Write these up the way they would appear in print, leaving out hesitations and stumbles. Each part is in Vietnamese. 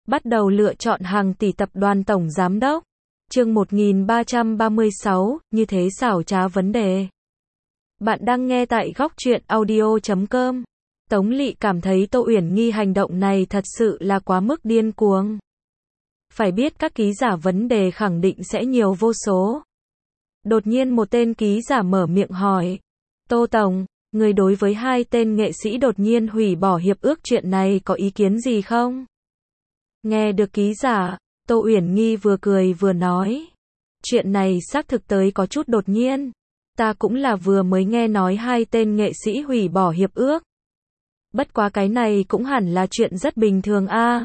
Bắt đầu lựa chọn hàng tỷ tập đoàn tổng giám đốc. Chương 1336, như thế xảo trá vấn đề. Bạn đang nghe tại góc truyện audio.com. Tống Lị cảm thấy Tô Uyển Nhi hành động này thật sự là quá mức điên cuồng. Phải biết các ký giả vấn đề khẳng định sẽ nhiều vô số. Đột nhiên một tên ký giả mở miệng hỏi. Tô Tổng, người đối với hai tên nghệ sĩ đột nhiên hủy bỏ hiệp ước chuyện này có ý kiến gì không? Nghe được ký giả, Tô Uyển Nhi vừa cười vừa nói. Chuyện này xác thực tới có chút đột nhiên. Ta cũng là vừa mới nghe nói hai tên nghệ sĩ hủy bỏ hiệp ước. Bất quá cái này cũng hẳn là chuyện rất bình thường a.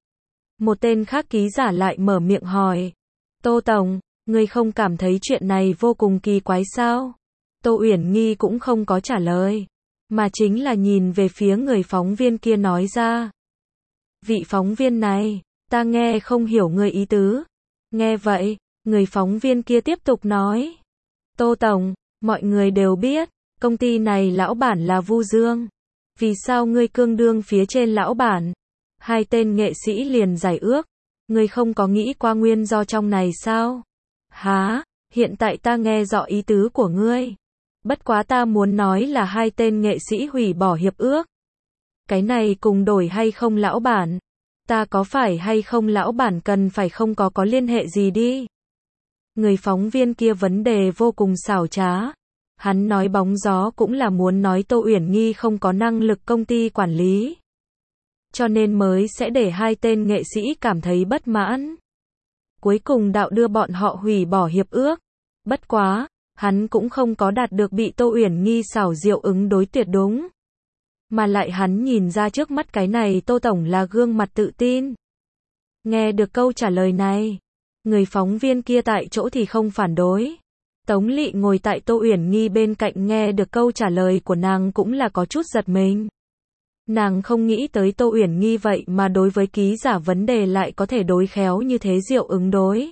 Một tên khác ký giả lại mở miệng hỏi. Tô Tổng, người không cảm thấy chuyện này vô cùng kỳ quái sao? Tô Uyển Nhi cũng không có trả lời, mà chính là nhìn về phía người phóng viên kia nói ra. Vị phóng viên này, ta nghe không hiểu người ý tứ. Nghe vậy, người phóng viên kia tiếp tục nói. Tô Tổng, mọi người đều biết, công ty này lão bản là Vu Dương. Vì sao ngươi cương đương phía trên lão bản? Hai tên nghệ sĩ liền giải ước. Ngươi không có nghĩ qua nguyên do trong này sao? Hả, hiện tại ta nghe rõ ý tứ của ngươi. Bất quá ta muốn nói là hai tên nghệ sĩ hủy bỏ hiệp ước. Cái này cùng đổi hay không lão bản? Ta có phải hay không lão bản cần phải không có liên hệ gì đi. Người phóng viên kia vấn đề vô cùng xảo trá. Hắn nói bóng gió cũng là muốn nói Tô Uyển Nhi không có năng lực công ty quản lý. Cho nên mới sẽ để hai tên nghệ sĩ cảm thấy bất mãn. Cuối cùng đạo đưa bọn họ hủy bỏ hiệp ước. Bất quá, hắn cũng không có đạt được bị Tô Uyển Nhi xảo diệu ứng đối tuyệt đúng. Mà lại hắn nhìn ra trước mắt cái này Tô Tổng là gương mặt tự tin. Nghe được câu trả lời này, người phóng viên kia tại chỗ thì không phản đối. Tống Lị ngồi tại Tô Uyển Nhi bên cạnh nghe được câu trả lời của nàng cũng là có chút giật mình. Nàng không nghĩ tới Tô Uyển Nhi vậy mà đối với ký giả vấn đề lại có thể đối khéo như thế diệu ứng đối.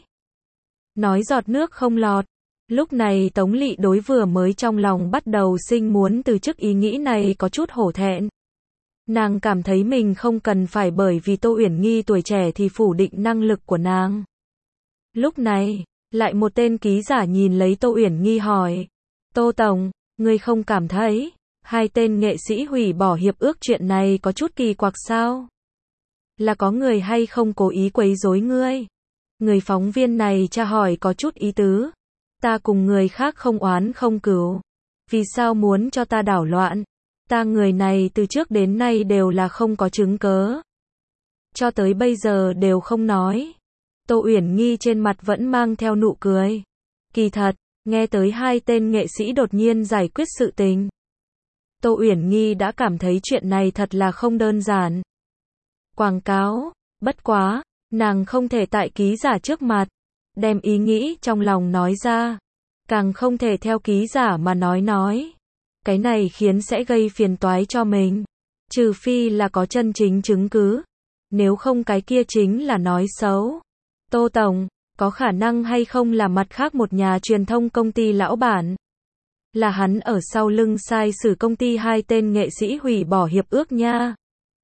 Nói giọt nước không lọt. Lúc này Tống Lị đối vừa mới trong lòng bắt đầu sinh muốn từ chức ý nghĩ này có chút hổ thẹn. Nàng cảm thấy mình không cần phải bởi vì Tô Uyển Nhi tuổi trẻ thì phủ định năng lực của nàng. Lúc này, lại một tên ký giả nhìn lấy Tô Uyển Nhi hỏi. Tô Tổng, ngươi không cảm thấy hai tên nghệ sĩ hủy bỏ hiệp ước chuyện này có chút kỳ quặc sao? Là có người hay không cố ý quấy rối ngươi? Người phóng viên này tra hỏi có chút ý tứ. Ta cùng người khác không oán không cừu. Vì sao muốn cho ta đảo loạn? Ta người này từ trước đến nay đều là không có chứng cớ. Cho tới bây giờ đều không nói. Tô Uyển Nhi trên mặt vẫn mang theo nụ cười. Kỳ thật, nghe tới hai tên nghệ sĩ đột nhiên giải quyết sự tình. Tô Uyển Nhi đã cảm thấy chuyện này thật là không đơn giản. Quảng cáo, bất quá, nàng không thể tại ký giả trước mặt đem ý nghĩ trong lòng nói ra, càng không thể theo ký giả mà nói. Cái này khiến sẽ gây phiền toái cho mình, trừ phi là có chân chính chứng cứ, nếu không cái kia chính là nói xấu. Tô Tổng, có khả năng hay không là mặt khác một nhà truyền thông công ty lão bản? Là hắn ở sau lưng sai sử công ty hai tên nghệ sĩ hủy bỏ hiệp ước nha.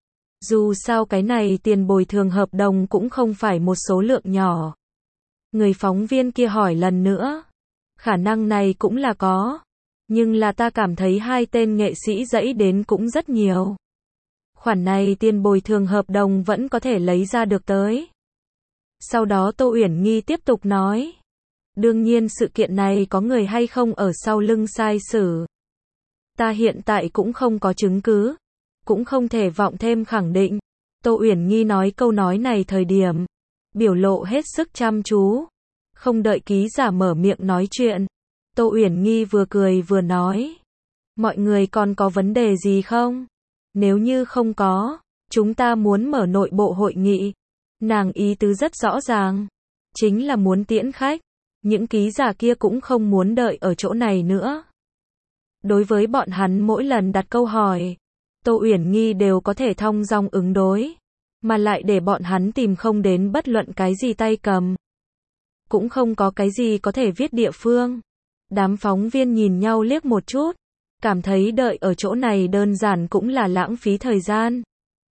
Dù sao cái này tiền bồi thường hợp đồng cũng không phải một số lượng nhỏ. Người phóng viên kia hỏi lần nữa. Khả năng này cũng là có. Nhưng là ta cảm thấy hai tên nghệ sĩ dẫy đến cũng rất nhiều. Khoản này tiền bồi thường hợp đồng vẫn có thể lấy ra được tới. Sau đó Tô Uyển Nhi tiếp tục nói. Đương nhiên sự kiện này có người hay không ở sau lưng sai sử. Ta hiện tại cũng không có chứng cứ. Cũng không thể vọng thêm khẳng định. Tô Uyển Nhi nói câu nói này thời điểm. Biểu lộ hết sức chăm chú. Không đợi ký giả mở miệng nói chuyện. Tô Uyển Nhi vừa cười vừa nói. Mọi người còn có vấn đề gì không? Nếu như không có, chúng ta muốn mở nội bộ hội nghị. Nàng ý tứ rất rõ ràng. Chính là muốn tiễn khách. Những ký giả kia cũng không muốn đợi ở chỗ này nữa. Đối với bọn hắn mỗi lần đặt câu hỏi, Tô Uyển Nhi đều có thể thong dong ứng đối. Mà lại để bọn hắn tìm không đến bất luận cái gì tay cầm. Cũng không có cái gì có thể viết địa phương. Đám phóng viên nhìn nhau liếc một chút. Cảm thấy đợi ở chỗ này đơn giản cũng là lãng phí thời gian.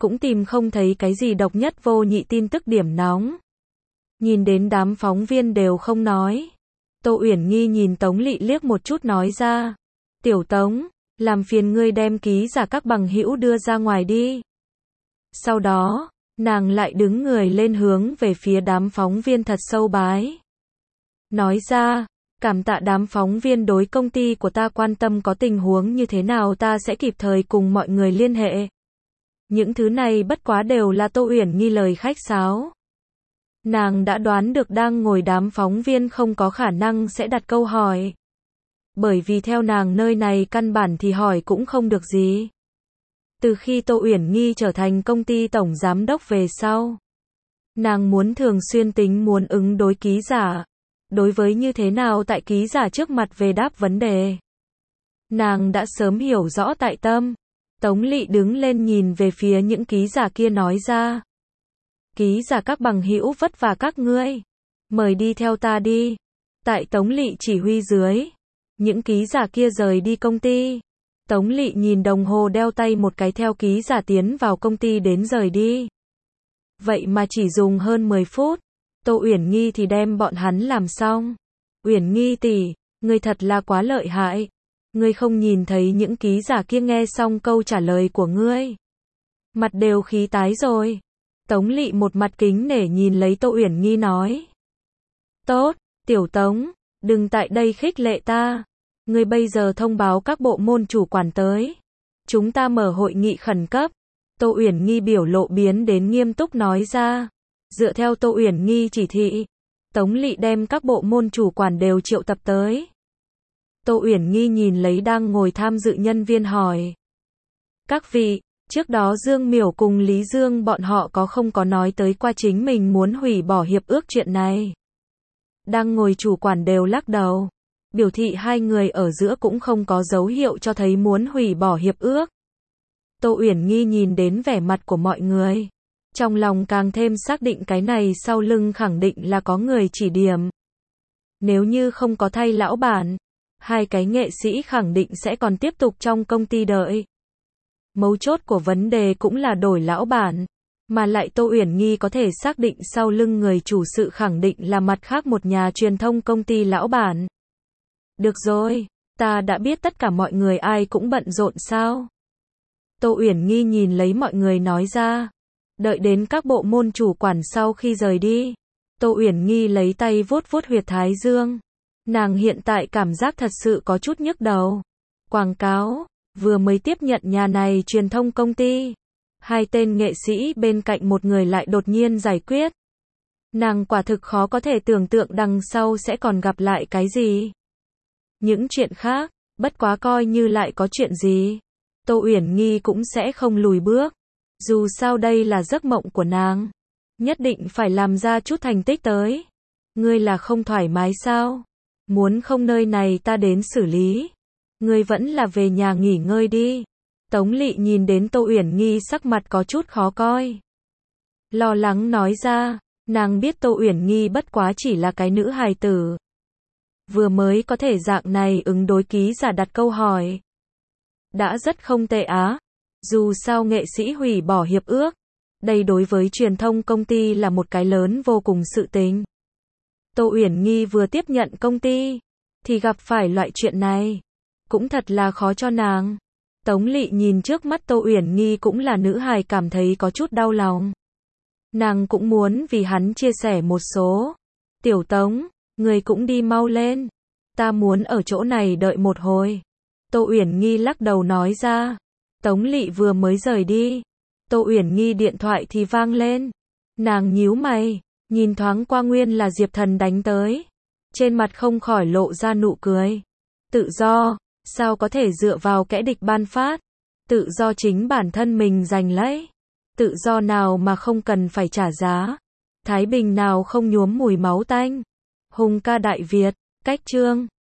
cũng tìm không thấy cái gì độc nhất vô nhị tin tức điểm nóng. Nhìn đến đám phóng viên đều không nói. Tô Uyển Nghi nhìn Tống Lị liếc một chút nói ra. Tiểu Tống, làm phiền ngươi đem ký giả các bằng hữu đưa ra ngoài đi. Sau đó, nàng lại đứng người lên hướng về phía đám phóng viên thật sâu bái. Nói ra, cảm tạ đám phóng viên đối công ty của ta quan tâm, có tình huống như thế nào ta sẽ kịp thời cùng mọi người liên hệ. Những thứ này bất quá đều là Tô Uyển Nghi lời khách sáo. Nàng đã đoán được đang ngồi đám phóng viên không có khả năng sẽ đặt câu hỏi. Bởi vì theo nàng nơi này căn bản thì hỏi cũng không được gì. Từ khi Tô Uyển Nghi trở thành công ty tổng giám đốc về sau, nàng muốn thường xuyên tính muốn ứng đối ký giả. Đối với như thế nào tại ký giả trước mặt về đáp vấn đề, nàng đã sớm hiểu rõ tại tâm. Tống Lị đứng lên nhìn về phía những ký giả kia nói ra. Ký giả các bằng hữu vất vả các ngươi. Mời đi theo ta đi. Tại Tống Lị chỉ huy dưới, những ký giả kia rời đi công ty. Tống Lị nhìn đồng hồ đeo tay một cái theo ký giả tiến vào công ty đến rời đi. Vậy mà chỉ dùng hơn 10 phút. Tô Uyển Nghi thì đem bọn hắn làm xong. Uyển Nghi tỷ, ngươi thật là quá lợi hại. Ngươi không nhìn thấy những ký giả kia nghe xong câu trả lời của ngươi, mặt đều khí tái rồi. Tống Lị một mặt kính nể nhìn lấy Tô Uyển Nghi nói. Tốt, Tiểu Tống, đừng tại đây khích lệ ta. Ngươi bây giờ thông báo các bộ môn chủ quản tới. Chúng ta mở hội nghị khẩn cấp. Tô Uyển Nghi biểu lộ biến đến nghiêm túc nói ra. Dựa theo Tô Uyển Nghi chỉ thị, Tống Lị đem các bộ môn chủ quản đều triệu tập tới. Tô Uyển Nghi nhìn lấy đang ngồi tham dự nhân viên hỏi. Các vị, trước đó Dương Miểu cùng Lý Dương bọn họ có không có nói tới qua chính mình muốn hủy bỏ hiệp ước chuyện này? Đang ngồi chủ quản đều lắc đầu, biểu thị hai người ở giữa cũng không có dấu hiệu cho thấy muốn hủy bỏ hiệp ước. Tô Uyển Nghi nhìn đến vẻ mặt của mọi người, trong lòng càng thêm xác định cái này sau lưng khẳng định là có người chỉ điểm. Nếu như không có thay lão bản, hai cái nghệ sĩ khẳng định sẽ còn tiếp tục trong công ty đợi. Mấu chốt của vấn đề cũng là đổi lão bản, mà lại Tô Uyển Nghi có thể xác định sau lưng người chủ sự khẳng định là mặt khác một nhà truyền thông công ty lão bản. Được rồi, ta đã biết tất cả mọi người ai cũng bận rộn sao? Tô Uyển Nghi nhìn lấy mọi người nói ra. Đợi đến các bộ môn chủ quản sau khi rời đi, Tô Uyển Nghi lấy tay vuốt vuốt huyệt thái dương. Nàng hiện tại cảm giác thật sự có chút nhức đầu. Quảng cáo, vừa mới tiếp nhận nhà này truyền thông công ty. Hai tên nghệ sĩ bên cạnh một người lại đột nhiên giải quyết. Nàng quả thực khó có thể tưởng tượng đằng sau sẽ còn gặp lại cái gì. Những chuyện khác, bất quá coi như lại có chuyện gì, Tô Uyển Nghi cũng sẽ không lùi bước. Dù sao đây là giấc mộng của nàng, nhất định phải làm ra chút thành tích tới. Ngươi là không thoải mái sao? Muốn không nơi này ta đến xử lý. Ngươi vẫn là về nhà nghỉ ngơi đi. Tống Lị nhìn đến Tô Uyển Nghi sắc mặt có chút khó coi, lo lắng nói ra. Nàng biết Tô Uyển Nghi bất quá chỉ là cái nữ hài tử, vừa mới có thể dạng này ứng đối ký giả đặt câu hỏi, đã rất không tệ á. Dù sao nghệ sĩ hủy bỏ hiệp ước, đây đối với truyền thông công ty là một cái lớn vô cùng sự tình. Tô Uyển Nghi vừa tiếp nhận công ty, thì gặp phải loại chuyện này, cũng thật là khó cho nàng. Tống Lị nhìn trước mắt Tô Uyển Nghi cũng là nữ hài cảm thấy có chút đau lòng. Nàng cũng muốn vì hắn chia sẻ một số. Tiểu Tống, người cũng đi mau lên. Ta muốn ở chỗ này đợi một hồi. Tô Uyển Nghi lắc đầu nói ra. Tống Lị vừa mới rời đi, Tô Uyển Nghi điện thoại thì vang lên. Nàng nhíu mày, nhìn thoáng qua nguyên là Diệp Thần đánh tới. Trên mặt không khỏi lộ ra nụ cười. Tự do, sao có thể dựa vào kẻ địch ban phát? Tự do chính bản thân mình giành lấy. Tự do nào mà không cần phải trả giá? Thái bình nào không nhuốm mùi máu tanh? Hùng ca Đại Việt, cách chương